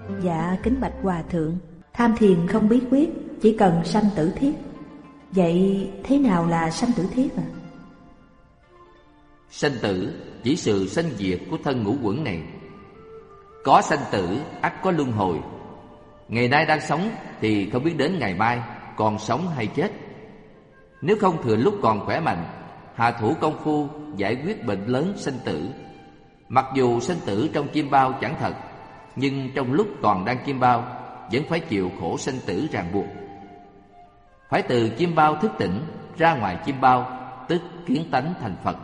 Dạ kính bạch hòa thượng, tham thiền không bí quyết, chỉ cần sanh tử thiết. Vậy thế nào là sanh tử thiết ạ? Sanh tử chỉ sự sanh diệt của thân ngũ uẩn này. Có sanh tử ắt có luân hồi. Ngày nay đang sống thì không biết đến ngày mai còn sống hay chết. Nếu không thừa lúc còn khỏe mạnh, hạ thủ công phu giải quyết bệnh lớn sanh tử. Mặc dù sanh tử trong chim bao chẳng thật, nhưng trong lúc còn đang chim bao vẫn phải chịu khổ sanh tử ràng buộc. Phải từ chim bao thức tỉnh ra ngoài chim bao, tức kiến tánh thành Phật.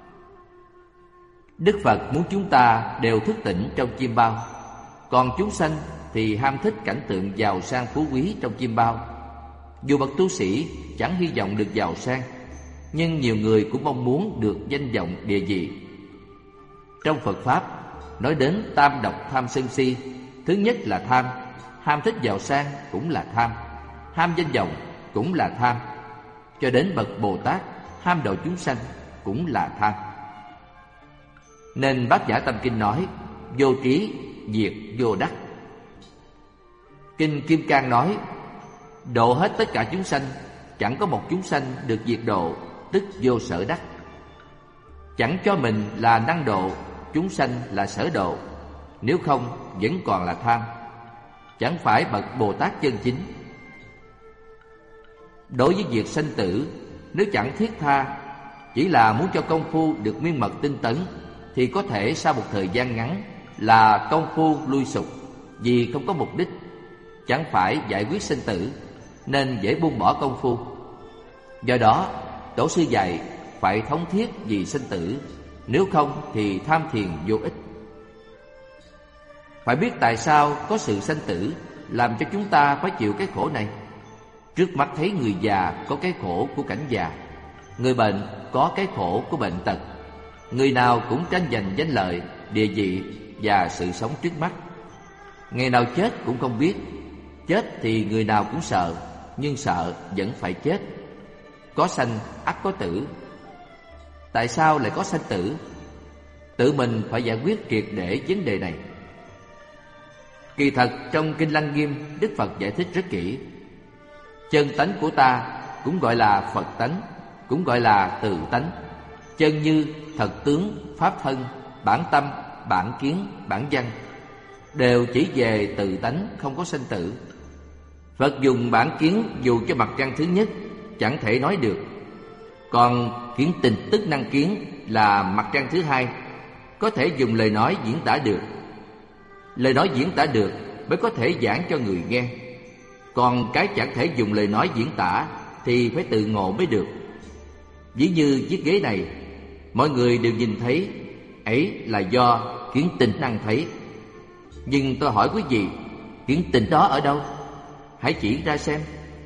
Đức Phật muốn chúng ta đều thức tỉnh trong chim bao, còn chúng sanh thì ham thích cảnh tượng giàu sang phú quý trong chim bao. Dù bậc tu sĩ chẳng hy vọng được giàu sang, nhưng nhiều người cũng mong muốn được danh vọng địa vị. Trong Phật Pháp nói đến tam độc tham sân si. Thứ nhất là tham, ham thích giàu sang cũng là tham, ham danh vọng cũng là tham. Cho đến bậc Bồ Tát ham độ chúng sanh cũng là tham. Nên Bát Nhã Tâm Kinh nói vô trí diệt vô đắc. Kinh Kim Cang nói độ hết tất cả chúng sanh, chẳng có một chúng sanh được diệt độ, tức vô sở đắc. Chẳng cho mình là năng độ, chúng sanh là sở độ, nếu không vẫn còn là tham, chẳng phải bậc Bồ Tát chân chính. Đối với việc sanh tử, nếu chẳng thiết tha, chỉ là muốn cho công phu được miên mật tinh tấn, thì có thể sau một thời gian ngắn là công phu lui sụp, vì không có mục đích, chẳng phải giải quyết sinh tử, nên dễ buông bỏ công phu. Do đó, Tổ sư dạy phải thống thiết vì sinh tử, nếu không thì tham thiền vô ích. Phải biết tại sao có sự sanh tử làm cho chúng ta phải chịu cái khổ này. Trước mắt thấy người già có cái khổ của cảnh già, người bệnh có cái khổ của bệnh tật. Người nào cũng tranh giành danh lợi, địa vị và sự sống trước mắt. Ngày nào chết cũng không biết. Chết thì người nào cũng sợ, nhưng sợ vẫn phải chết. Có sanh ắt có tử. Tại sao lại có sanh tử? Tự mình phải giải quyết triệt để vấn đề này. Kỳ thật trong Kinh Lăng Nghiêm, Đức Phật giải thích rất kỹ. Chân tánh của ta cũng gọi là Phật tánh, cũng gọi là tự tánh. Chân như thật tướng, pháp thân, bản tâm, bản kiến, bản văn, đều chỉ về tự tánh, không có sanh tử. Phật dùng bản kiến dù cho mặt trăng thứ nhất chẳng thể nói được. Còn kiến tình tức năng kiến là mặt trăng thứ hai, có thể dùng lời nói diễn tả được. Lời nói diễn tả được mới có thể giảng cho người nghe. Còn cái chẳng thể dùng lời nói diễn tả thì phải tự ngộ mới được. Ví như chiếc ghế này, mọi người đều nhìn thấy, ấy là do kiến tình năng thấy. Nhưng tôi hỏi quý vị, kiến tình đó ở đâu? Hãy chỉ ra xem.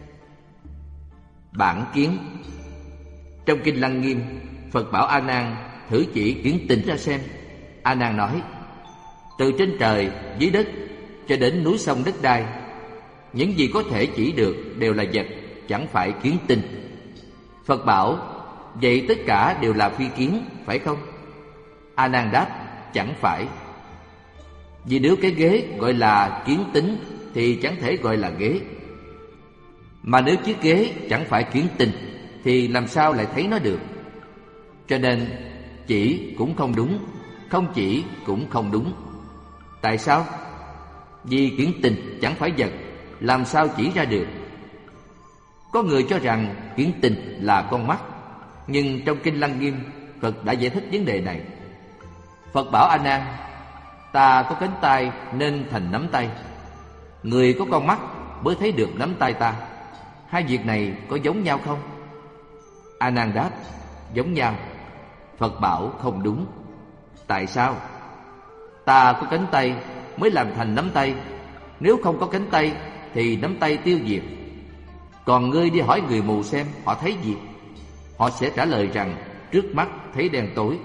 Bản kiến. Trong Kinh Lăng Nghiêm, Phật bảo A Nan thử chỉ kiến tình ra xem. A Nan nói, từ trên trời, dưới đất cho đến núi sông đất đai, những gì có thể chỉ được đều là vật, chẳng phải kiến tình. Phật bảo, vậy tất cả đều là phi kiến, phải không? A Nan đáp, chẳng phải. Vì nếu cái ghế gọi là kiến tính thì chẳng thể gọi là ghế. Mà nếu chiếc ghế chẳng phải kiến tình thì làm sao lại thấy nó được? Cho nên chỉ cũng không đúng, không chỉ cũng không đúng. Tại sao? Vì kiến tình chẳng phải vật, làm sao chỉ ra được? Có người cho rằng kiến tình là con mắt, nhưng trong Kinh Lăng Nghiêm, Phật đã giải thích vấn đề này. Phật bảo A Nan, ta có cánh tay nên thành nắm tay, người có con mắt mới thấy được nắm tay ta. Hai việc này có giống nhau không? A Nan đáp, giống nhau. Phật bảo không đúng. Tại sao? Ta có cánh tay mới làm thành nắm tay, nếu không có cánh tay thì nắm tay tiêu diệt. Còn ngươi đi hỏi người mù xem họ thấy gì, họ sẽ trả lời rằng trước mắt thấy đen tối.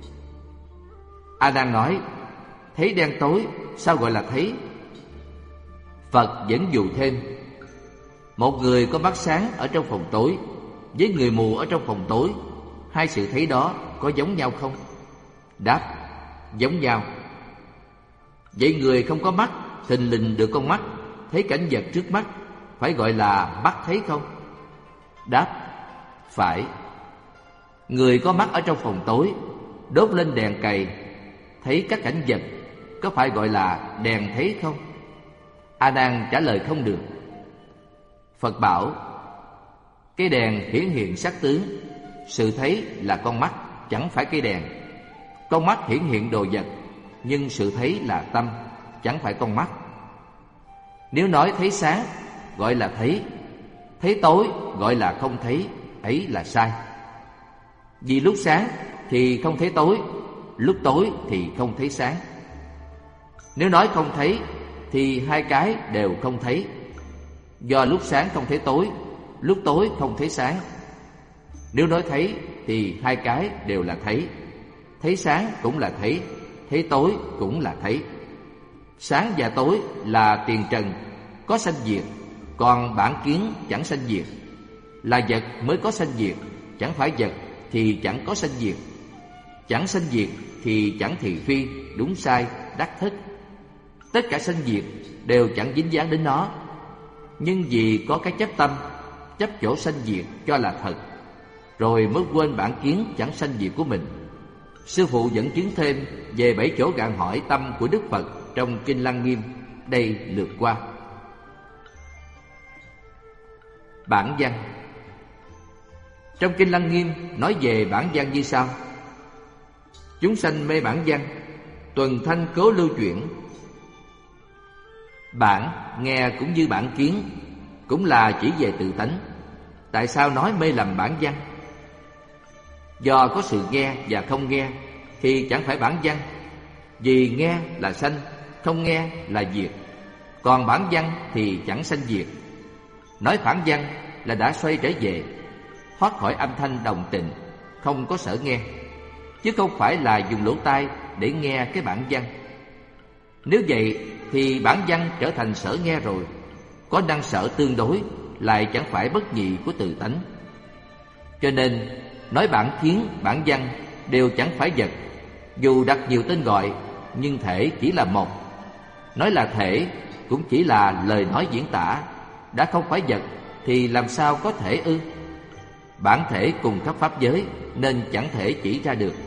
A Nan nói, thấy đen tối sao gọi là thấy? Phật vẫn dụ thêm, một người có mắt sáng ở trong phòng tối với người mù ở trong phòng tối, hai sự thấy đó có giống nhau không? Đáp, giống nhau. Vậy người không có mắt thình lình được con mắt thấy cảnh vật trước mắt, phải gọi là mắt thấy không? Đáp: phải. Người có mắt ở trong phòng tối, đốt lên đèn cầy, thấy các cảnh vật, có phải gọi là đèn thấy không? A Nan trả lời không được. Phật bảo: cái đèn hiển hiện sắc tướng, sự thấy là con mắt, chẳng phải cây đèn. Con mắt hiển hiện đồ vật, nhưng sự thấy là tâm, chẳng phải con mắt. Nếu nói thấy sáng gọi là thấy, thấy tối gọi là không thấy, ấy là sai. Vì lúc sáng thì không thấy tối, lúc tối thì không thấy sáng. Nếu nói không thấy thì hai cái đều không thấy. Do lúc sáng không thấy tối, lúc tối không thấy sáng. Nếu nói thấy thì hai cái đều là thấy. Thấy sáng cũng là thấy, thấy tối cũng là thấy. Sáng và tối là tiền trần, có sanh diệt, còn bản kiến chẳng sanh diệt. Là vật mới có sanh diệt, chẳng phải vật thì chẳng có sanh diệt. Chẳng sanh diệt thì chẳng thị phi, đúng sai, đắc thất. Tất cả sanh diệt đều chẳng dính dáng đến nó. Nhưng vì có cái chấp tâm, chấp chỗ sanh diệt cho là thật, rồi mới quên bản kiến chẳng sanh diệt của mình. Sư phụ dẫn chứng thêm về 7 chỗ gạn hỏi tâm của Đức Phật trong Kinh Lăng Nghiêm, đây lượt qua. Bản văn. Trong Kinh Lăng Nghiêm nói về bản văn như sau: chúng sanh mê bản văn, tuần thanh cố lưu chuyển. Bản nghe cũng như bản kiến, cũng là chỉ về tự tánh. Tại sao nói mê lầm bản văn? Do có sự nghe và không nghe thì chẳng phải bản văn. Vì nghe là sanh, không nghe là diệt. Còn bản văn thì chẳng sanh diệt. Nói phản văn là đã xoay trở về, thoát khỏi âm thanh đồng tịnh, không có sở nghe, chứ không phải là dùng lỗ tai để nghe cái bản văn. Nếu vậy thì bản văn trở thành sở nghe rồi, có năng sở tương đối, lại chẳng phải bất nhị của tự tánh. Cho nên nói bản kiến, bản văn đều chẳng phải vật. Dù đặt nhiều tên gọi, nhưng thể chỉ là một. Nói là thể cũng chỉ là lời nói diễn tả, đã không phải vật thì làm sao có thể ư? Bản thể cùng khắp pháp giới nên chẳng thể chỉ ra được.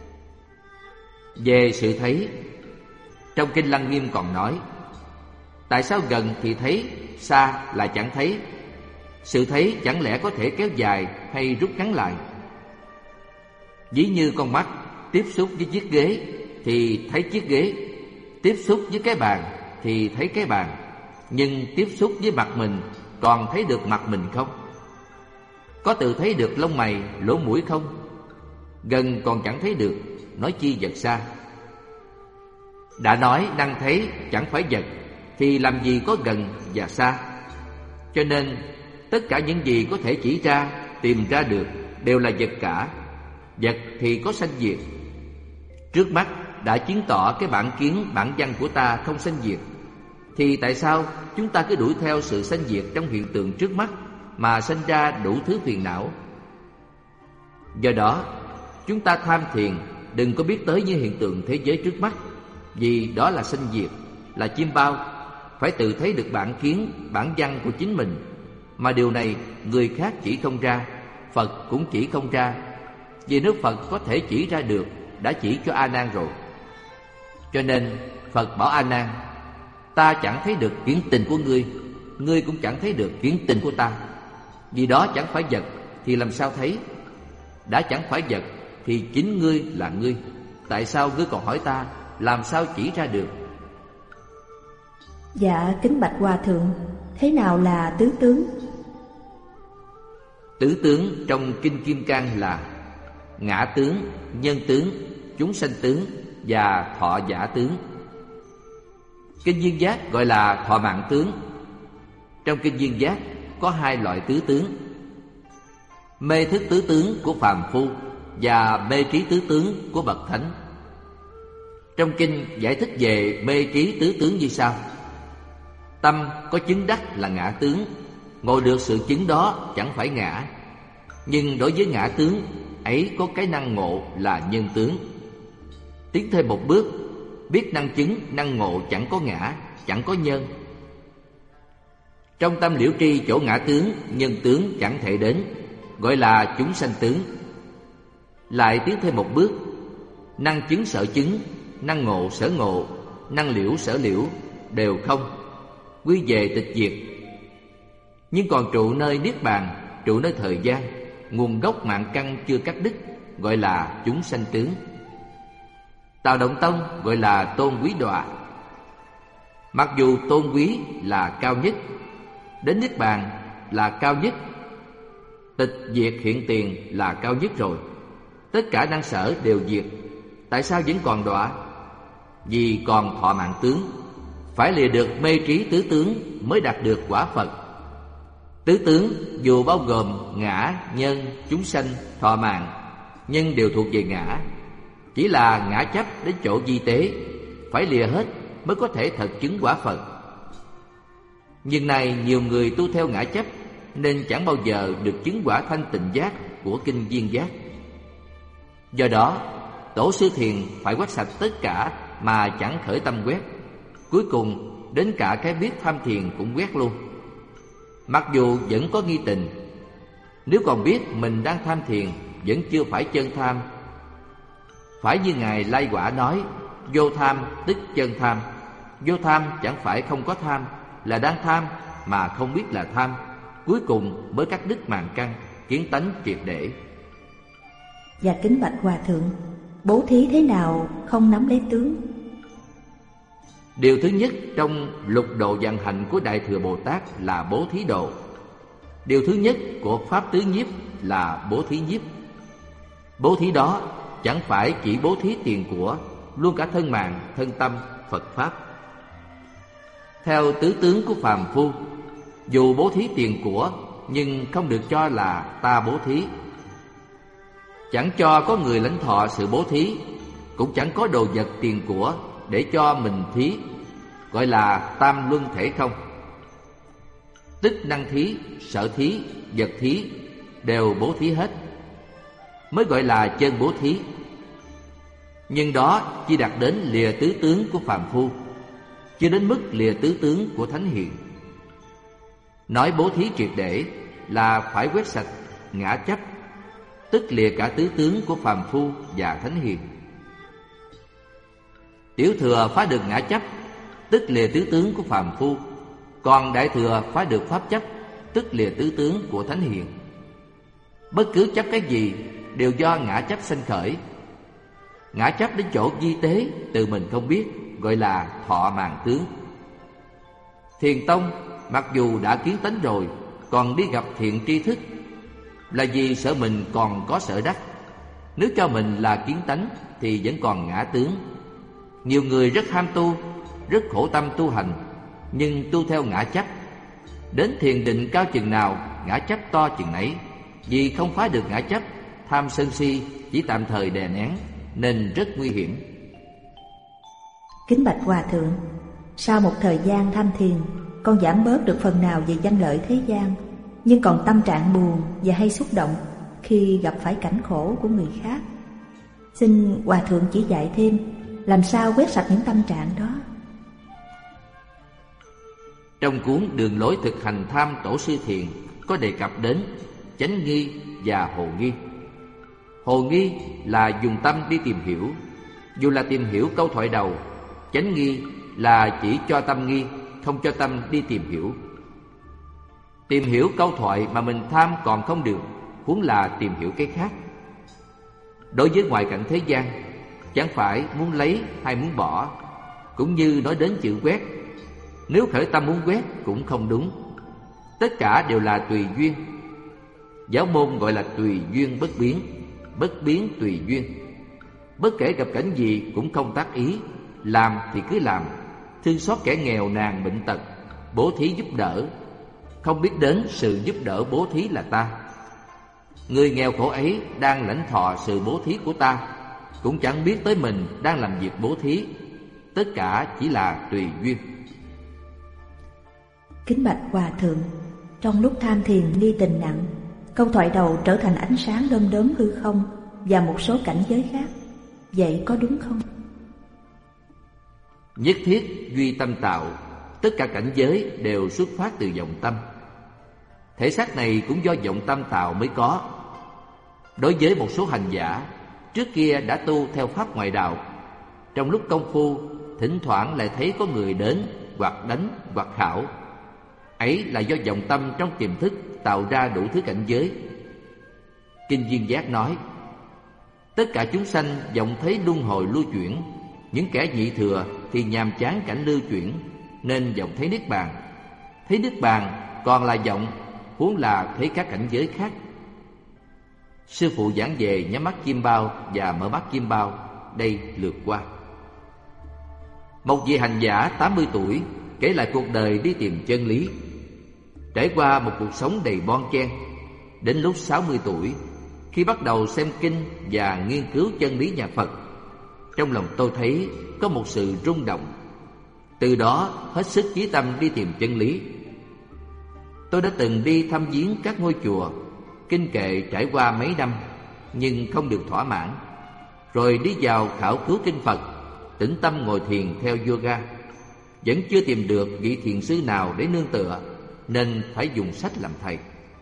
Về sự thấy, trong Kinh Lăng Nghiêm còn nói: tại sao gần thì thấy, xa là chẳng thấy? Sự thấy chẳng lẽ có thể kéo dài hay rút ngắn lại? Ví như con mắt tiếp xúc với chiếc ghế thì thấy chiếc ghế, tiếp xúc với cái bàn thì thấy cái bàn. Nhưng tiếp xúc với mặt mình còn thấy được mặt mình không? Có tự thấy được lông mày, lỗ mũi không? Gần còn chẳng thấy được, nói chi vật xa. Đã nói năng thấy chẳng phải vật, thì làm gì có gần và xa? Cho nên tất cả những gì có thể chỉ ra, tìm ra được đều là vật cả. Vật thì có sanh diệt. Trước mắt đã chứng tỏ cái bản kiến, bản văn của ta không sanh diệt, thì tại sao chúng ta cứ đuổi theo sự sanh diệt trong hiện tượng trước mắt mà sanh ra đủ thứ phiền não? Do đó chúng ta tham thiền đừng có biết tới những hiện tượng thế giới trước mắt, vì đó là sanh diệt, là chiêm bao. Phải tự thấy được bản kiến, bản văn của chính mình. Mà điều này người khác chỉ không ra, Phật cũng chỉ không ra. Vì nếu Phật có thể chỉ ra được, đã chỉ cho A Nan rồi. Cho nên Phật bảo A Nan: ta chẳng thấy được kiến tình của ngươi, ngươi cũng chẳng thấy được kiến tình của ta. Vì đó chẳng phải vật thì làm sao thấy? Đã chẳng phải vật thì chính ngươi là ngươi. Tại sao ngươi còn hỏi ta, làm sao chỉ ra được? Dạ kính bạch Hòa Thượng, thế nào là tứ tướng? Tứ tướng trong Kinh Kim Cang là ngã tướng, nhân tướng, chúng sanh tướng và thọ giả tướng. Kinh Duyên Giác gọi là thọ mạng tướng. Trong Kinh Duyên Giác có hai loại tứ tướng: mê thức tứ tướng của phàm phu và mê trí tứ tướng của bậc thánh. Trong kinh giải thích về mê trí tứ tướng như sau: tâm có chứng đắc là ngã tướng, ngộ được sự chứng đó chẳng phải ngã. Nhưng đối với ngã tướng ấy có cái năng ngộ là nhân tướng. Tiến thêm một bước, biết năng chứng, năng ngộ chẳng có ngã, chẳng có nhân. Trong tâm liễu tri chỗ ngã tướng, nhân tướng chẳng thể đến, gọi là chúng sanh tướng. Lại tiến thêm một bước, năng chứng sở chứng, năng ngộ sở ngộ, năng liễu sở liễu đều không, quy về tịch diệt. Nhưng còn trụ nơi niết bàn, trụ nơi thời gian, nguồn gốc mạng căn chưa cắt đứt, gọi là chúng sanh tướng. Tào Động Tông gọi là tôn quý đọa. Mặc dù tôn quý là cao nhất, đến niết bàn là cao nhất, tịch diệt hiện tiền là cao nhất rồi, tất cả năng sở đều diệt, tại sao vẫn còn đọa? Vì còn thọ mạng tướng, phải lìa được mê trí tứ tướng mới đạt được quả Phật. Tứ tướng dù bao gồm ngã, nhân, chúng sanh, thọ mạng, nhưng đều thuộc về ngã. Chỉ là ngã chấp đến chỗ vi tế, phải lìa hết mới có thể thật chứng quả Phật. Nhưng này nhiều người tu theo ngã chấp, nên chẳng bao giờ được chứng quả thanh tịnh giác của kinh Viên Giác. Do đó, Tổ sư Thiền phải quét sạch tất cả mà chẳng khởi tâm quét. Cuối cùng đến cả cái biết tham thiền cũng quét luôn. Mặc dù vẫn có nghi tình, nếu còn biết mình đang tham thiền, vẫn chưa phải chân tham. Phải như Ngài Lai Quả nói, vô tham tức chân tham. Vô tham chẳng phải không có tham, là đang tham mà không biết là tham. Cuối cùng mới cắt đứt màn căn, kiến tánh triệt để. Và kính bạch Hòa Thượng, bố thí thế nào không nắm lấy tướng? Điều thứ nhất trong lục độ vạn hạnh của Đại Thừa Bồ Tát là bố thí độ. Điều thứ nhất của Pháp Tứ Nhiếp là bố thí nhiếp. Bố thí đó chẳng phải chỉ bố thí tiền của, luôn cả thân mạng, thân tâm, Phật Pháp. Theo tứ tướng của phàm phu, dù bố thí tiền của, nhưng không được cho là ta bố thí. Chẳng cho có người lãnh thọ sự bố thí, cũng chẳng có đồ vật tiền của để cho mình thí, gọi là tam luân thể không. Tức năng thí, sở thí, vật thí đều bố thí hết, mới gọi là chân bố thí. Nhưng đó chỉ đạt đến lìa tứ tướng của phàm phu, chưa đến mức lìa tứ tướng của thánh hiền. Nói bố thí triệt để là phải quét sạch ngã chấp, tức lìa cả tứ tướng của phàm phu và thánh hiền. Tiểu thừa phá được ngã chấp, tức lìa tứ tướng của phàm phu, còn đại thừa phá được pháp chấp, tức lìa tứ tướng của thánh hiền. Bất cứ chấp cái gì đều do ngã chấp sanh khởi. Ngã chấp đến chỗ vi tế tự mình không biết, gọi là thọ màng tướng. Thiền tông mặc dù đã kiến tánh rồi, còn đi gặp thiện tri thức, là vì sợ mình còn có sở đắc. Nếu cho mình là kiến tánh thì vẫn còn ngã tướng. Nhiều người rất ham tu, rất khổ tâm tu hành, nhưng tu theo ngã chấp. Đến thiền định cao chừng nào, ngã chấp to chừng nấy. Vì không phá được ngã chấp, tham sân si chỉ tạm thời đè nén, nên rất nguy hiểm. Kính bạch Hòa Thượng, sau một thời gian tham thiền, con giảm bớt được phần nào về danh lợi thế gian, nhưng còn tâm trạng buồn và hay xúc động khi gặp phải cảnh khổ của người khác. Xin Hòa Thượng chỉ dạy thêm làm sao quét sạch những tâm trạng đó. Trong cuốn Đường lối thực hành tham Tổ sư Thiền có đề cập đến chánh nghi và hồ nghi. Hồ nghi là dùng tâm đi tìm hiểu, dù là tìm hiểu câu thoại đầu. Chánh nghi là chỉ cho tâm nghi, không cho tâm đi tìm hiểu. Tìm hiểu câu thoại mà mình tham còn không được, huống là tìm hiểu cái khác. Đối với ngoại cảnh thế gian, chẳng phải muốn lấy hay muốn bỏ. Cũng như nói đến chữ quét, nếu khởi tâm muốn quét cũng không đúng. Tất cả đều là tùy duyên. Giáo môn gọi là tùy duyên bất biến, bất biến tùy duyên. Bất kể gặp cảnh gì cũng không tác ý, làm thì cứ làm. Thương xót kẻ nghèo nàn bệnh tật, bố thí giúp đỡ, không biết đến sự giúp đỡ bố thí là ta. Người nghèo khổ ấy đang lãnh thọ sự bố thí của ta, cũng chẳng biết tới mình đang làm việc bố thí. Tất cả chỉ là tùy duyên. Kính bạch Hòa Thượng, trong lúc tham thiền ly tình nặng, câu thoại đầu trở thành ánh sáng đom đóm hư không và một số cảnh giới khác. Vậy có đúng không? Nhất thiết duy tâm tạo, tất cả cảnh giới đều xuất phát từ vọng tâm. Thể xác này cũng do vọng tâm tạo mới có. Đối với một số hành giả trước kia đã tu theo pháp ngoại đạo, trong lúc công phu thỉnh thoảng lại thấy có người đến hoặc đánh hoặc khảo. Ấy là do vọng tâm trong tiềm thức tạo ra đủ thứ cảnh giới. Kinh Duyên Giác nói: tất cả chúng sanh vọng thấy luân hồi lưu chuyển, những kẻ nhị thừa thì nhàm chán cảnh lưu chuyển, nên vọng thấy niết bàn. Thấy niết bàn còn là vọng, huống là thấy các cảnh giới khác. Sư phụ giảng về nhắm mắt kim bao và mở mắt kim bao, đây lượt qua. Một vị hành giả 80 tuổi kể lại cuộc đời đi tìm chân lý. Trải qua một cuộc sống đầy bon chen, đến lúc 60 tuổi, khi bắt đầu xem kinh và nghiên cứu chân lý nhà Phật, trong lòng tôi thấy có một sự rung động. Từ đó hết sức chí tâm đi tìm chân lý. Tôi đã từng đi thăm viếng các ngôi chùa, kinh kệ trải qua mấy năm, nhưng không được thỏa mãn. Rồi đi vào khảo cứu kinh Phật, tĩnh tâm ngồi thiền theo yoga, vẫn chưa tìm được vị thiền sư nào để nương tựa, nên phải dùng sách làm thầy.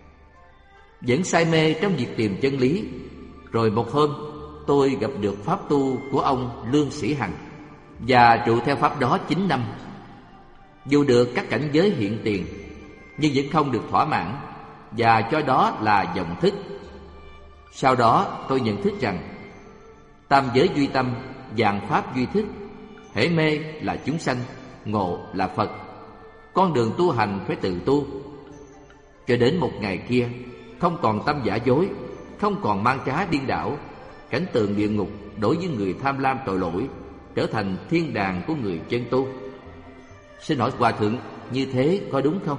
Vẫn say mê trong việc tìm chân lý. Rồi một hôm tôi gặp được pháp tu của ông Lương Sĩ Hằng và trụ theo pháp đó 9 năm. Dù được các cảnh giới hiện tiền, nhưng vẫn không được thỏa mãn, và cho đó là vọng thức. Sau đó tôi nhận thức rằng tam giới duy tâm, vạn pháp duy thức. Hễ mê là chúng sanh, ngộ là Phật. Con đường tu hành phải tự tu. Cho đến một ngày kia, không còn tâm giả dối, không còn mang trá điên đảo, cảnh tượng địa ngục đối với người tham lam tội lỗi trở thành thiên đàng của người chân tu. Xin hỏi Hòa Thượng, như thế có đúng không?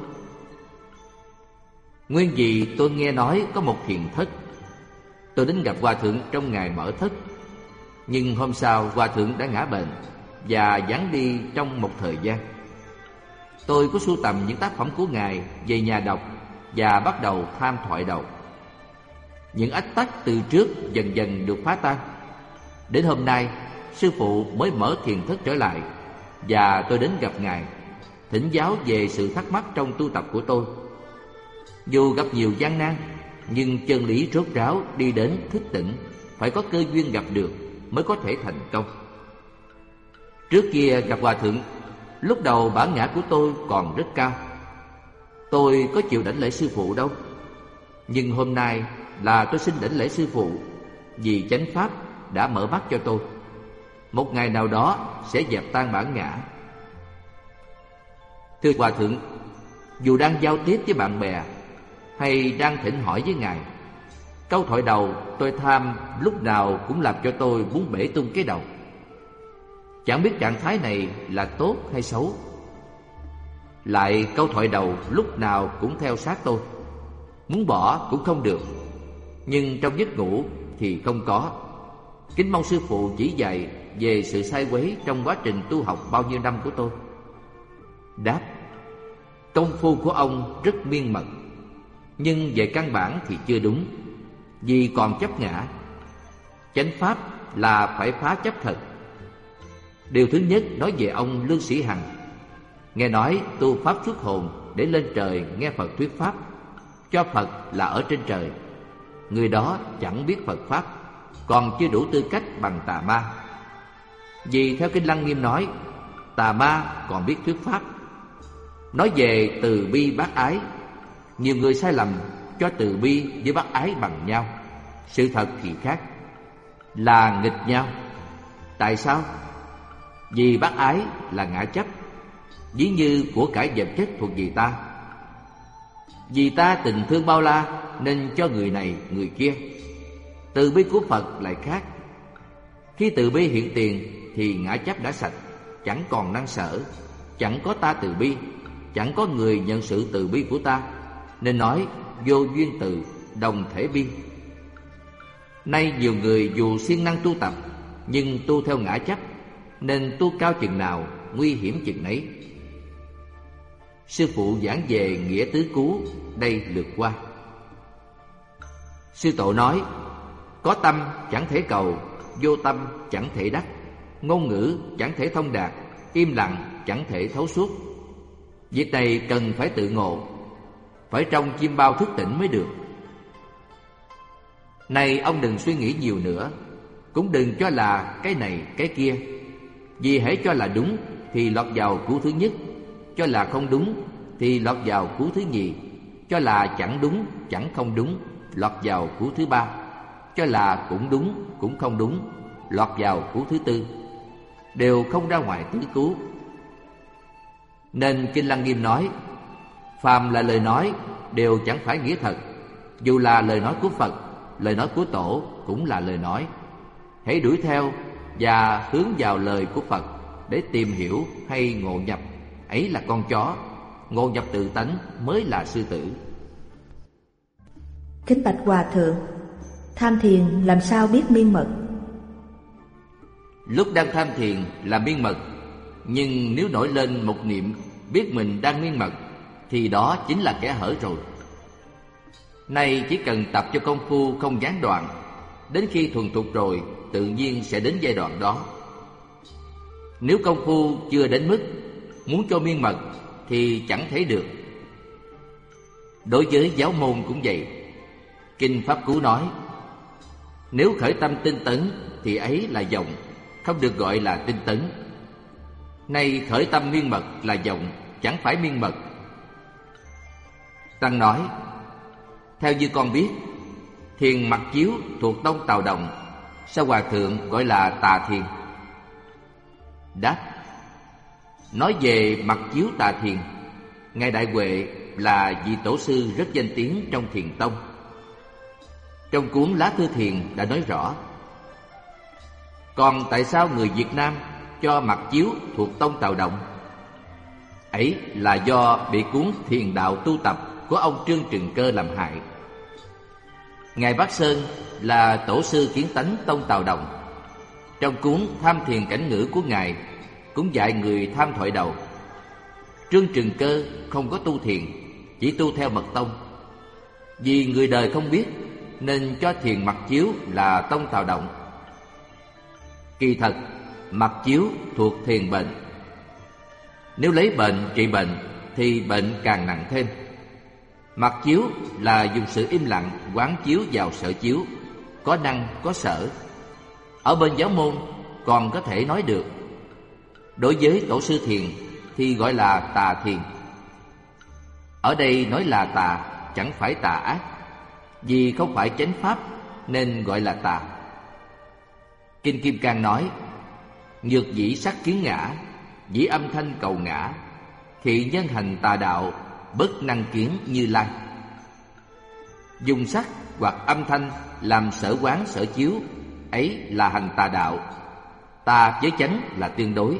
Nguyên vì tôi nghe nói có một thiền thất. Tôi đến gặp Hòa Thượng trong ngày mở thất. Nhưng hôm sau Hòa Thượng đã ngã bệnh và vắng đi trong một thời gian. Tôi có sưu tầm những tác phẩm của Ngài về nhà đọc và bắt đầu tham thoại đầu. Những ách tắc từ trước dần dần được phá tan. Đến hôm nay, sư phụ mới mở thiền thất trở lại, và tôi đến gặp Ngài, thỉnh giáo về sự thắc mắc trong tu tập của tôi. Dù gặp nhiều gian nan, nhưng chân lý rốt ráo đi đến thức tỉnh phải có cơ duyên gặp được mới có thể thành công. Trước kia gặp Hòa Thượng, lúc đầu bản ngã của tôi còn rất cao. Tôi có chịu đảnh lễ sư phụ đâu. Nhưng hôm nay là tôi xin đảnh lễ sư phụ, vì chánh pháp đã mở mắt cho tôi. Một ngày nào đó sẽ dẹp tan bản ngã. Thưa Hòa Thượng, dù đang giao tiếp với bạn bè hay đang thỉnh hỏi với Ngài, câu thoại đầu tôi tham lúc nào cũng làm cho tôi muốn bể tung cái đầu. Chẳng biết trạng thái này là tốt hay xấu. Lại câu thoại đầu lúc nào cũng theo sát tôi, muốn bỏ cũng không được, nhưng trong giấc ngủ thì không có. Kính mong sư phụ chỉ dạy về sự sai quấy trong quá trình tu học bao nhiêu năm của tôi. Đáp: công phu của ông rất miên mật, nhưng về căn bản thì chưa đúng, vì còn chấp ngã. Chánh pháp là phải phá chấp thật. Điều thứ nhất nói về ông Lương Sĩ Hằng. Nghe nói tu pháp xuất hồn để lên trời nghe Phật thuyết pháp, cho Phật là ở trên trời. Người đó chẳng biết Phật pháp, còn chưa đủ tư cách bằng tà ma. Vì theo Kinh Lăng Nghiêm nói, tà ma còn biết thuyết pháp. Nói về từ bi bác ái, nhiều người sai lầm cho từ bi với bác ái bằng nhau. Sự thật thì khác, là nghịch nhau. Tại sao? Vì bác ái là ngã chấp, ví như của cải vật chất thuộc về ta. Vì ta tình thương bao la nên cho người này người kia. Từ bi của Phật lại khác. Khi từ bi hiện tiền thì ngã chấp đã sạch, chẳng còn năng sở. Chẳng có ta từ bi, chẳng có người nhận sự từ bi của ta, nên nói vô duyên từ, đồng thể bi. Nay nhiều người dù siêng năng tu tập, nhưng tu theo ngã chấp, nên tu cao chừng nào nguy hiểm chừng nấy. Sư phụ giảng về nghĩa tứ cứu, đây lượt qua. Sư Tổ nói: có tâm chẳng thể cầu, vô tâm chẳng thể đắc, ngôn ngữ chẳng thể thông đạt, im lặng chẳng thể thấu suốt. Việc này cần phải tự ngộ, phải trong chim bao thức tỉnh mới được. Này ông đừng suy nghĩ nhiều nữa, cũng đừng cho là cái này cái kia. Vì hễ cho là đúng thì lọt vào cú thứ nhất, cho là không đúng thì lọt vào cú thứ nhì, cho là chẳng đúng chẳng không đúng lọt vào cú thứ ba, cho là cũng đúng cũng không đúng lọt vào cú thứ tư, đều không ra ngoài tứ cú. Nên Kinh Lăng Nghiêm nói, phàm là lời nói đều chẳng phải nghĩa thật. Dù là lời nói của Phật, lời nói của Tổ cũng là lời nói. Hãy đuổi theo và hướng vào lời của Phật để tìm hiểu hay ngộ nhập, ấy là con chó. Ngộ nhập tự tánh mới là sư tử. Kính bạch Hòa Thượng, tham thiền làm sao biết miên mật? Lúc đang tham thiền là miên mật, nhưng nếu nổi lên một niệm biết mình đang miên mật thì đó chính là kẻ hở rồi. Nay chỉ cần tập cho công phu không gián đoạn, đến khi thuần thục rồi tự nhiên sẽ đến giai đoạn đó. Nếu công phu chưa đến mức muốn cho miên mật thì chẳng thấy được. Đối với giáo môn cũng vậy. Kinh Pháp Cú nói, nếu khởi tâm tinh tấn thì ấy là vọng, không được gọi là tinh tấn. Nay khởi tâm miên mật là vọng, chẳng phải miên mật. Tăng nói, theo như con biết, thiền mặc chiếu thuộc tông Tào Đồng, sao Hòa Thượng gọi là tà thiền? Đáp, nói về mặc chiếu tà thiền, Ngài Đại Huệ là vị tổ sư rất danh tiếng trong thiền tông. Trong cuốn Lá Thư Thiền đã nói rõ. Còn tại sao người Việt Nam cho mặc chiếu thuộc tông Tào Động? Ấy là do bị cuốn Thiền Đạo Tu Tập của ông Trương Trừng Cơ làm hại. Ngài Bắc Sơn là tổ sư kiến tánh tông Tào Động. Trong cuốn Tham Thiền Cảnh Ngữ của Ngài cũng dạy người tham thoại đầu. Trương Trừng Cơ không có tu thiền, chỉ tu theo mật tông. Vì người đời không biết nên cho thiền mặc chiếu là tông Tào Động. Kỳ thật mặc chiếu thuộc thiền bệnh. Nếu lấy bệnh trị bệnh thì bệnh càng nặng thêm. Mặc chiếu là dùng sự im lặng quán chiếu vào sở chiếu, có năng có sở. Ở bên giáo môn còn có thể nói được. Đối với tổ sư thiền thì gọi là tà thiền. Ở đây nói là tà, chẳng phải tà ác. Vì không phải chánh pháp nên gọi là tà. Kinh Kim Cang nói, nhược dĩ sắc kiến ngã, dĩ âm thanh cầu ngã, thị nhân hành tà đạo, bất năng kiến Như Lai. Dùng sắc hoặc âm thanh làm sở quán sở chiếu, ấy là hành tà đạo. Tà với chánh là tương đối.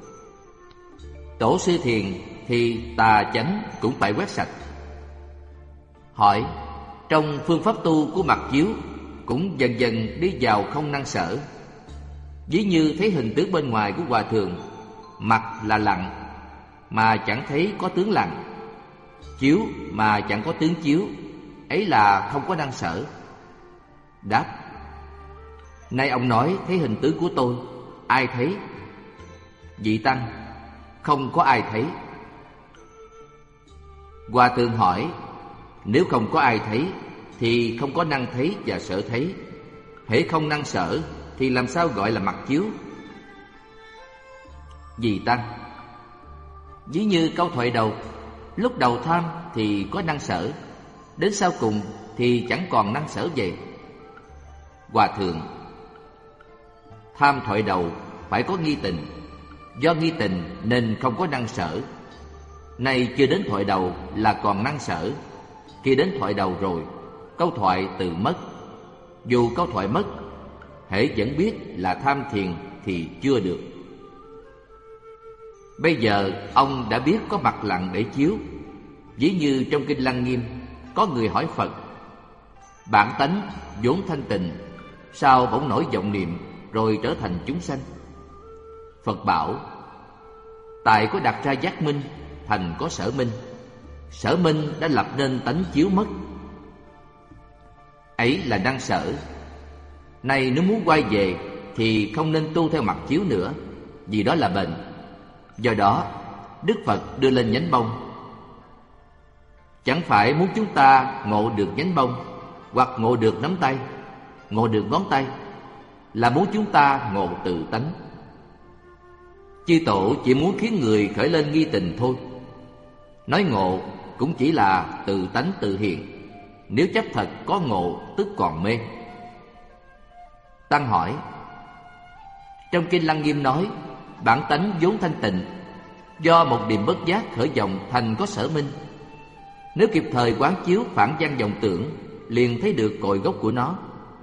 Tổ sư thiền thì tà chánh cũng phải quét sạch. Hỏi, trong phương pháp tu của mặc chiếu cũng dần dần đi vào không năng sở. Ví như thấy hình tướng bên ngoài của Hòa Thượng, mặt là lặng mà chẳng thấy có tướng lặng, chiếu mà chẳng có tướng chiếu, ấy là không có năng sở. Đáp, nay ông nói thấy hình tướng của tôi, ai thấy? Vị Tăng, không có ai thấy. Hòa Thượng hỏi, nếu không có ai thấy thì không có năng thấy và sở thấy. Hễ không năng sở thì làm sao gọi là mặc chiếu? Vị Tăng, ví như câu thoại đầu, lúc đầu tham thì có năng sở, đến sau cùng thì chẳng còn năng sở vậy. Hòa Thượng, tham thoại đầu phải có nghi tình, do nghi tình nên không có năng sở. Nay chưa đến thoại đầu là còn năng sở, khi đến thoại đầu rồi, câu thoại tự mất. Dù câu thoại mất, hễ vẫn biết là tham thiền thì chưa được. Bây giờ ông đã biết có mặt lặng để chiếu. Ví như trong Kinh Lăng Nghiêm, có người hỏi Phật, bản tánh vốn thanh tịnh, sao bỗng nổi vọng niệm rồi trở thành chúng sanh? Phật bảo, tại có đặt ra giác minh, thành có sở minh. Sở minh đã lập nên tánh chiếu mất, ấy là năng sở. Nay nếu muốn quay về thì không nên tu theo mặt chiếu nữa, vì đó là bệnh. Do đó Đức Phật đưa lên nhánh bông. Chẳng phải muốn chúng ta ngộ được nhánh bông, hoặc ngộ được nắm tay, ngộ được ngón tay, là muốn chúng ta ngộ tự tánh. Chư Tổ chỉ muốn khiến người khởi lên nghi tình thôi. Nói ngộ cũng chỉ là tự tánh tự hiện. Nếu chấp thật có ngộ tức còn mê. Tăng hỏi: trong Kinh Lăng Nghiêm nói bản tánh vốn thanh tịnh, do một niệm bất giác khởi vọng thành có sở minh. Nếu kịp thời quán chiếu phản văn vọng tưởng, liền thấy được cội gốc của nó.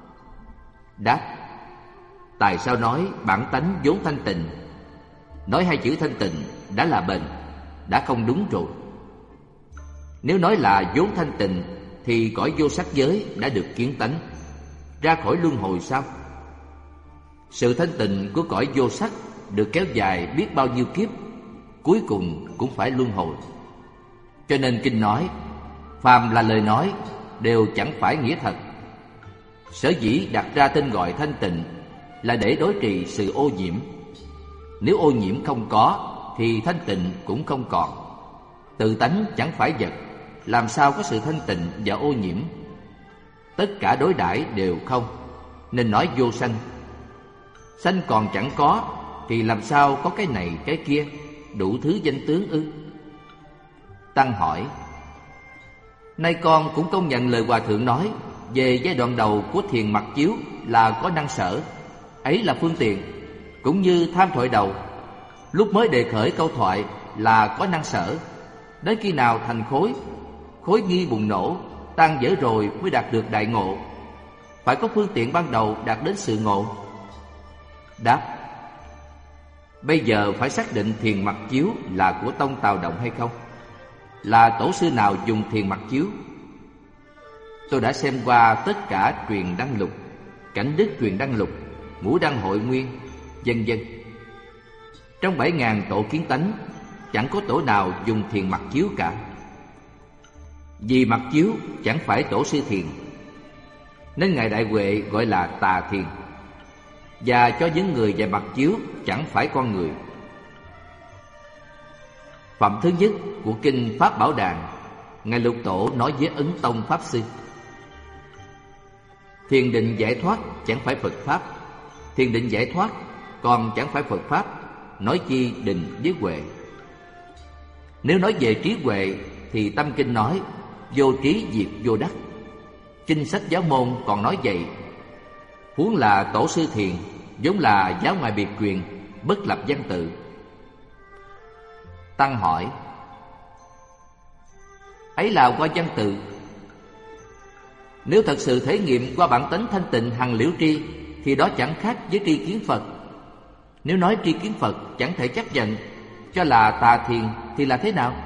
Đáp: tại sao nói bản tánh vốn thanh tịnh? Nói hai chữ thanh tịnh đã là bền, đã không đúng rồi. Nếu nói là vốn thanh tịnh thì cõi vô sắc giới đã được kiến tánh, ra khỏi luân hồi sao? Sự thanh tịnh của cõi vô sắc được kéo dài biết bao nhiêu kiếp, cuối cùng cũng phải luân hồi. Cho nên Kinh nói phàm là lời nói đều chẳng phải nghĩa thật. Sở dĩ đặt ra tên gọi thanh tịnh là để đối trị sự ô nhiễm. Nếu ô nhiễm không có thì thanh tịnh cũng không còn. Tự tánh chẳng phải vật, làm sao có sự thanh tịnh và ô nhiễm? Tất cả đối đãi đều không, nên nói vô sanh. Sanh còn chẳng có thì làm sao có cái này cái kia, đủ thứ danh tướng ư? Tăng hỏi: nay con cũng công nhận lời Hòa Thượng nói về giai đoạn đầu của thiền mặc chiếu là có năng sở, ấy là phương tiện. Cũng như tham thoại đầu, lúc mới đề khởi câu thoại là có năng sở, đến khi nào thành khối, khối nghi bùng nổ, tan vỡ rồi mới đạt được đại ngộ. Phải có phương tiện ban đầu đạt đến sự ngộ. Đáp: bây giờ phải xác định thiền mặc chiếu là của tông Tào Động hay không, là tổ sư nào dùng thiền mặc chiếu. Tôi đã xem qua tất cả truyền đăng lục, cảnh đức truyền đăng lục, ngũ đăng hội nguyên, vân vân. Trong 7.000 tổ kiến tánh, chẳng có tổ nào dùng thiền mặc chiếu cả. Vì mặc chiếu chẳng phải tổ sư thiền, nên Ngài Đại Huệ gọi là tà thiền. Và cho những người dạy mặc chiếu chẳng phải con người. Phẩm thứ nhất của Kinh Pháp Bảo Đàn, Ngài Lục Tổ nói với Ấn Tông Pháp Sư: thiền định giải thoát chẳng phải Phật Pháp. Thiền định giải thoát còn chẳng phải Phật Pháp, nói chi định với huệ. Nếu nói về trí huệ thì Tâm Kinh nói vô trí diệt vô đắc. Kinh sách giáo môn còn nói vậy. Huống là tổ sư thiền vốn là giáo ngoại biệt truyền, bất lập văn tự. Tăng hỏi: ấy là qua văn tự. Nếu thật sự thể nghiệm qua bản tánh thanh tịnh hằng liễu tri thì đó chẳng khác với tri kiến Phật. Nếu nói tri kiến Phật chẳng thể chấp nhận, cho là tà thiền thì là thế nào?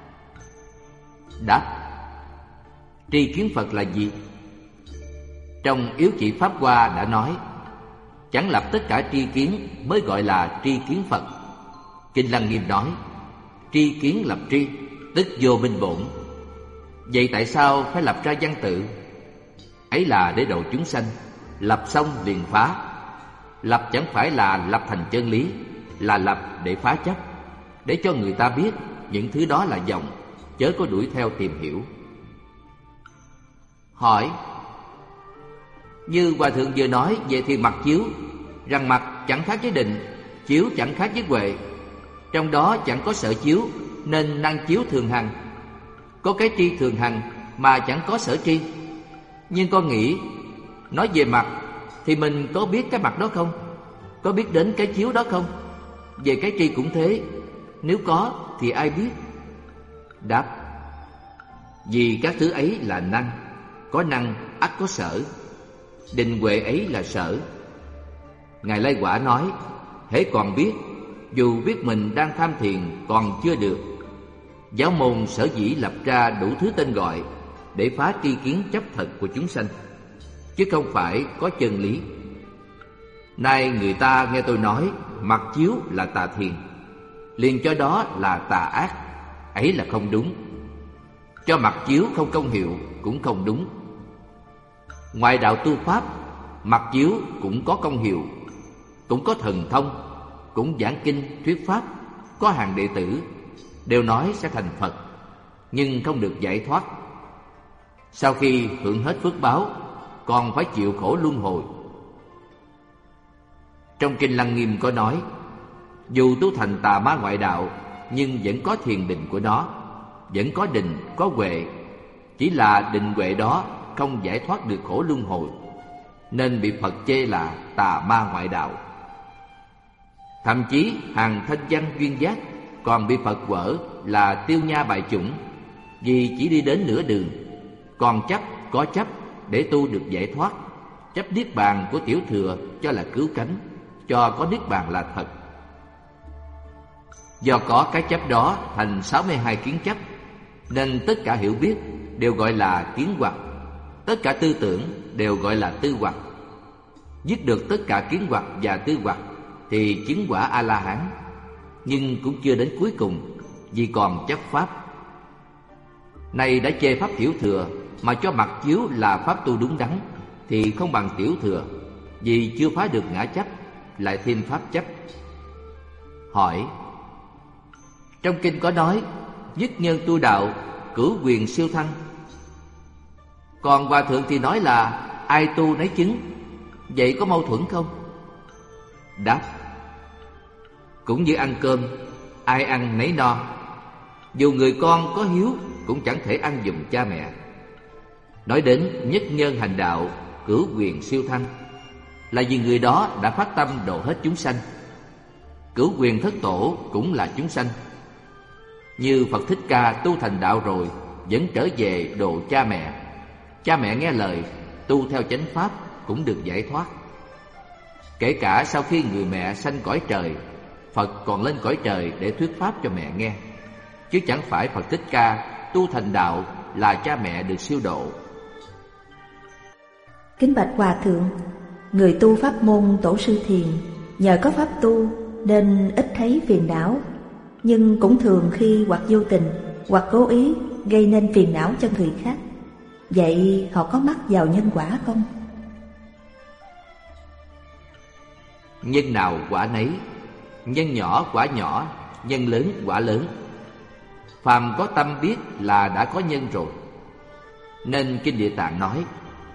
Đáp: tri kiến Phật là gì? Trong Yếu Chỉ Pháp Hoa đã nói chẳng lập tất cả tri kiến mới gọi là tri kiến Phật. Kinh Lăng Nghiêm nói tri kiến lập tri, tức vô minh bổn. Vậy tại sao phải lập ra văn tự? Ấy là để độ chúng sanh, lập xong liền phá. Lập chẳng phải là lập thành chân lý, là lập để phá chấp, để cho người ta biết những thứ đó là vọng, chớ có đuổi theo tìm hiểu. Hỏi: như Hòa Thượng vừa nói về thiền mặc chiếu, rằng mặc chẳng khác với định, chiếu chẳng khác với huệ. Trong đó chẳng có sở chiếu, nên năng chiếu thường hằng. Có cái tri thường hằng mà chẳng có sở tri. Nhưng con nghĩ, nói về mặt thì mình có biết cái mặt đó không? Có biết đến cái chiếu đó không? Về cái tri cũng thế, nếu có thì ai biết? Đáp: vì các thứ ấy là năng, có năng ắt có sở. Định huệ ấy là sở. Ngài Lai Quả nói hễ còn biết, dù biết mình đang tham thiền còn chưa được. Giáo môn sở dĩ lập ra đủ thứ tên gọi để phá tri kiến chấp thật của chúng sanh, chứ không phải có chân lý. Nay người ta nghe tôi nói mặc chiếu là tà thiền, liền cho đó là tà ác, ấy là không đúng. Cho mặc chiếu không công hiệu cũng không đúng. Ngoài đạo tu pháp, mặc chiếu cũng có công hiệu, cũng có thần thông, cũng giảng kinh thuyết pháp, có hàng đệ tử, đều nói sẽ thành Phật, nhưng không được giải thoát. Sau khi hưởng hết phước báo, còn phải chịu khổ luân hồi. Trong Kinh Lăng Nghiêm có nói, dù tu thành tà ma ngoại đạo, nhưng vẫn có thiền định của nó, vẫn có định, có huệ. Chỉ là định huệ đó không giải thoát được khổ luân hồi, nên bị Phật chê là tà ma ngoại đạo. Thậm chí hàng thanh văn duyên giác còn bị Phật quở là tiêu nha bại chủng, vì chỉ đi đến nửa đường, còn có chấp để tu được giải thoát, chấp niết bàn của tiểu thừa cho là cứu cánh, cho có niết bàn là thật. Do có cái chấp đó thành 62 kiến chấp, nên tất cả hiểu biết đều gọi là kiến hoặc, tất cả tư tưởng đều gọi là tư hoặc. Dứt được tất cả kiến hoặc và tư hoặc thì chứng quả A-la-hán, nhưng cũng chưa đến cuối cùng, vì còn chấp pháp. Nay đã chê pháp tiểu thừa mà cho mặc chiếu là pháp tu đúng đắn, thì không bằng tiểu thừa, vì chưa phá được ngã chấp, lại thêm pháp chấp. Hỏi: trong kinh có nói nhất nhân tu đạo, cửu quyền siêu thăng, còn Hòa Thượng thì nói là ai tu nấy chứng, vậy có mâu thuẫn không? Đáp: cũng như ăn cơm, ai ăn nấy no. Dù người con có hiếu cũng chẳng thể ăn giùm cha mẹ. Nói đến nhất nhân hành đạo, cửu quyền siêu thăng, là vì người đó đã phát tâm độ hết chúng sanh. Cửu quyền thất tổ cũng là chúng sanh. Như Phật Thích Ca tu thành đạo rồi, vẫn trở về độ cha mẹ. Cha mẹ nghe lời, tu theo chánh pháp cũng được giải thoát. Kể cả sau khi người mẹ sanh cõi trời, Phật còn lên cõi trời để thuyết pháp cho mẹ nghe, chứ chẳng phải Phật Thích Ca tu thành đạo là cha mẹ được siêu độ. Kính bạch Hòa Thượng, người tu pháp môn Tổ sư Thiền nhờ có pháp tu nên ít thấy phiền não, nhưng cũng thường khi hoặc vô tình hoặc cố ý gây nên phiền não cho người khác. Vậy họ có mắc vào nhân quả không? Nhân nào quả nấy, nhân nhỏ quả nhỏ, nhân lớn quả lớn. Phàm có tâm biết là đã có nhân rồi. Nên Kinh Địa Tạng nói,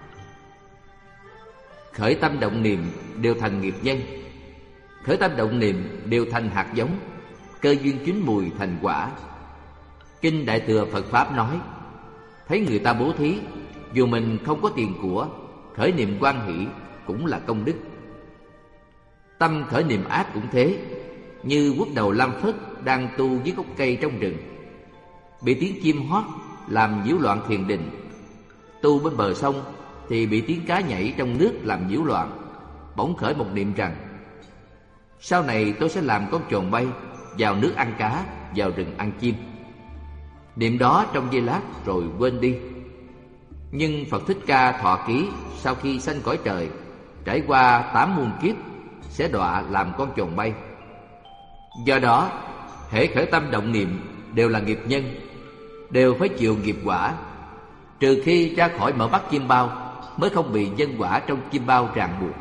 khởi tâm động niệm đều thành nghiệp nhân, khởi tâm động niệm đều thành hạt giống, cơ duyên chín mùi thành quả. Kinh Đại Thừa Phật Pháp nói, thấy người ta bố thí, dù mình không có tiền của, khởi niệm hoan hỷ cũng là công đức. Tâm khởi niệm ác cũng thế, như Quốc Đầu Lam Phất đang tu dưới gốc cây trong rừng, bị tiếng chim hót làm nhiễu loạn thiền định. Tu bên bờ sông thì bị tiếng cá nhảy trong nước làm nhiễu loạn, bỗng khởi một niệm rằng, sau này tôi sẽ làm con chồn bay, vào nước ăn cá, vào rừng ăn chim. Niệm đó trong giây lát rồi quên đi. Nhưng Phật Thích Ca thọ ký sau khi sanh cõi trời, trải qua 8 muôn kiếp, sẽ đọa làm con chồn bay. Do đó, hễ khởi tâm động niệm đều là nghiệp nhân, đều phải chịu nghiệp quả, trừ khi ra khỏi mở bắt chim bao mới không bị nhân quả trong chim bao ràng buộc.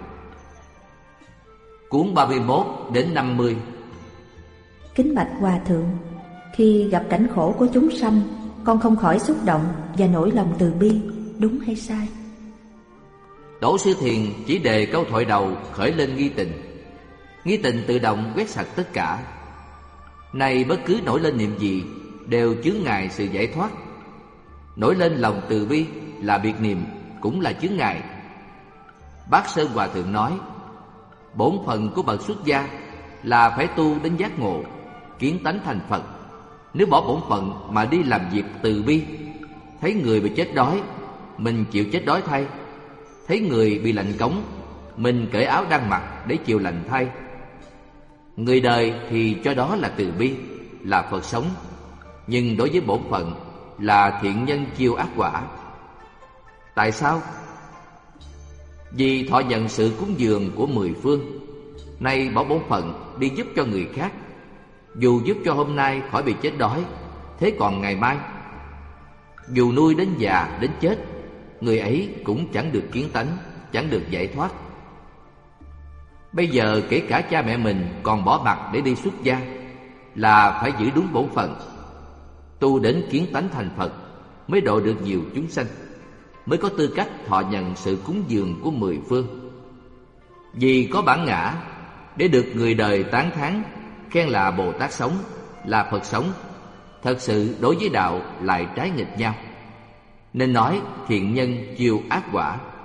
Cuốn 31 đến 50. Kính bạch Hòa Thượng, khi gặp cảnh khổ của chúng sanh, con không khỏi xúc động và nổi lòng từ bi, đúng hay sai? Tổ sư Thiền chỉ đề câu thoại đầu khởi lên nghi tình. Nghi tình tự động quét sạch tất cả. Này bất cứ nổi lên niệm gì đều chướng ngại sự giải thoát. Nổi lên lòng từ bi là biệt niệm cũng là chướng ngại. Bát Sơn Hòa Thượng nói, bổn phận của bậc xuất gia là phải tu đến giác ngộ, kiến tánh thành Phật. Nếu bỏ bổn phận mà đi làm việc từ bi, thấy người bị chết đói, mình chịu chết đói thay. Thấy người bị lạnh cống, mình cởi áo đang mặc để chịu lạnh thay. Người đời thì cho đó là từ bi, là Phật sống. Nhưng đối với bổn phận là thiện nhân chiêu ác quả. Tại sao? Vì thọ nhận sự cúng dường của 10 phương, nay bỏ bổn phận đi giúp cho người khác. Dù giúp cho hôm nay khỏi bị chết đói, thế còn ngày mai, dù nuôi đến già đến chết, người ấy cũng chẳng được kiến tánh, chẳng được giải thoát. Bây giờ kể cả cha mẹ mình còn bỏ mặc để đi xuất gia, là phải giữ đúng bổn phận, tu đến kiến tánh thành Phật mới độ được nhiều chúng sanh, mới có tư cách thọ nhận sự cúng dường của mười phương. Vì có bản ngã để được người đời tán thán, khen là Bồ Tát sống, là Phật sống, thật sự đối với đạo lại trái nghịch nhau, nên nói thiện nhân chiêu ác quả.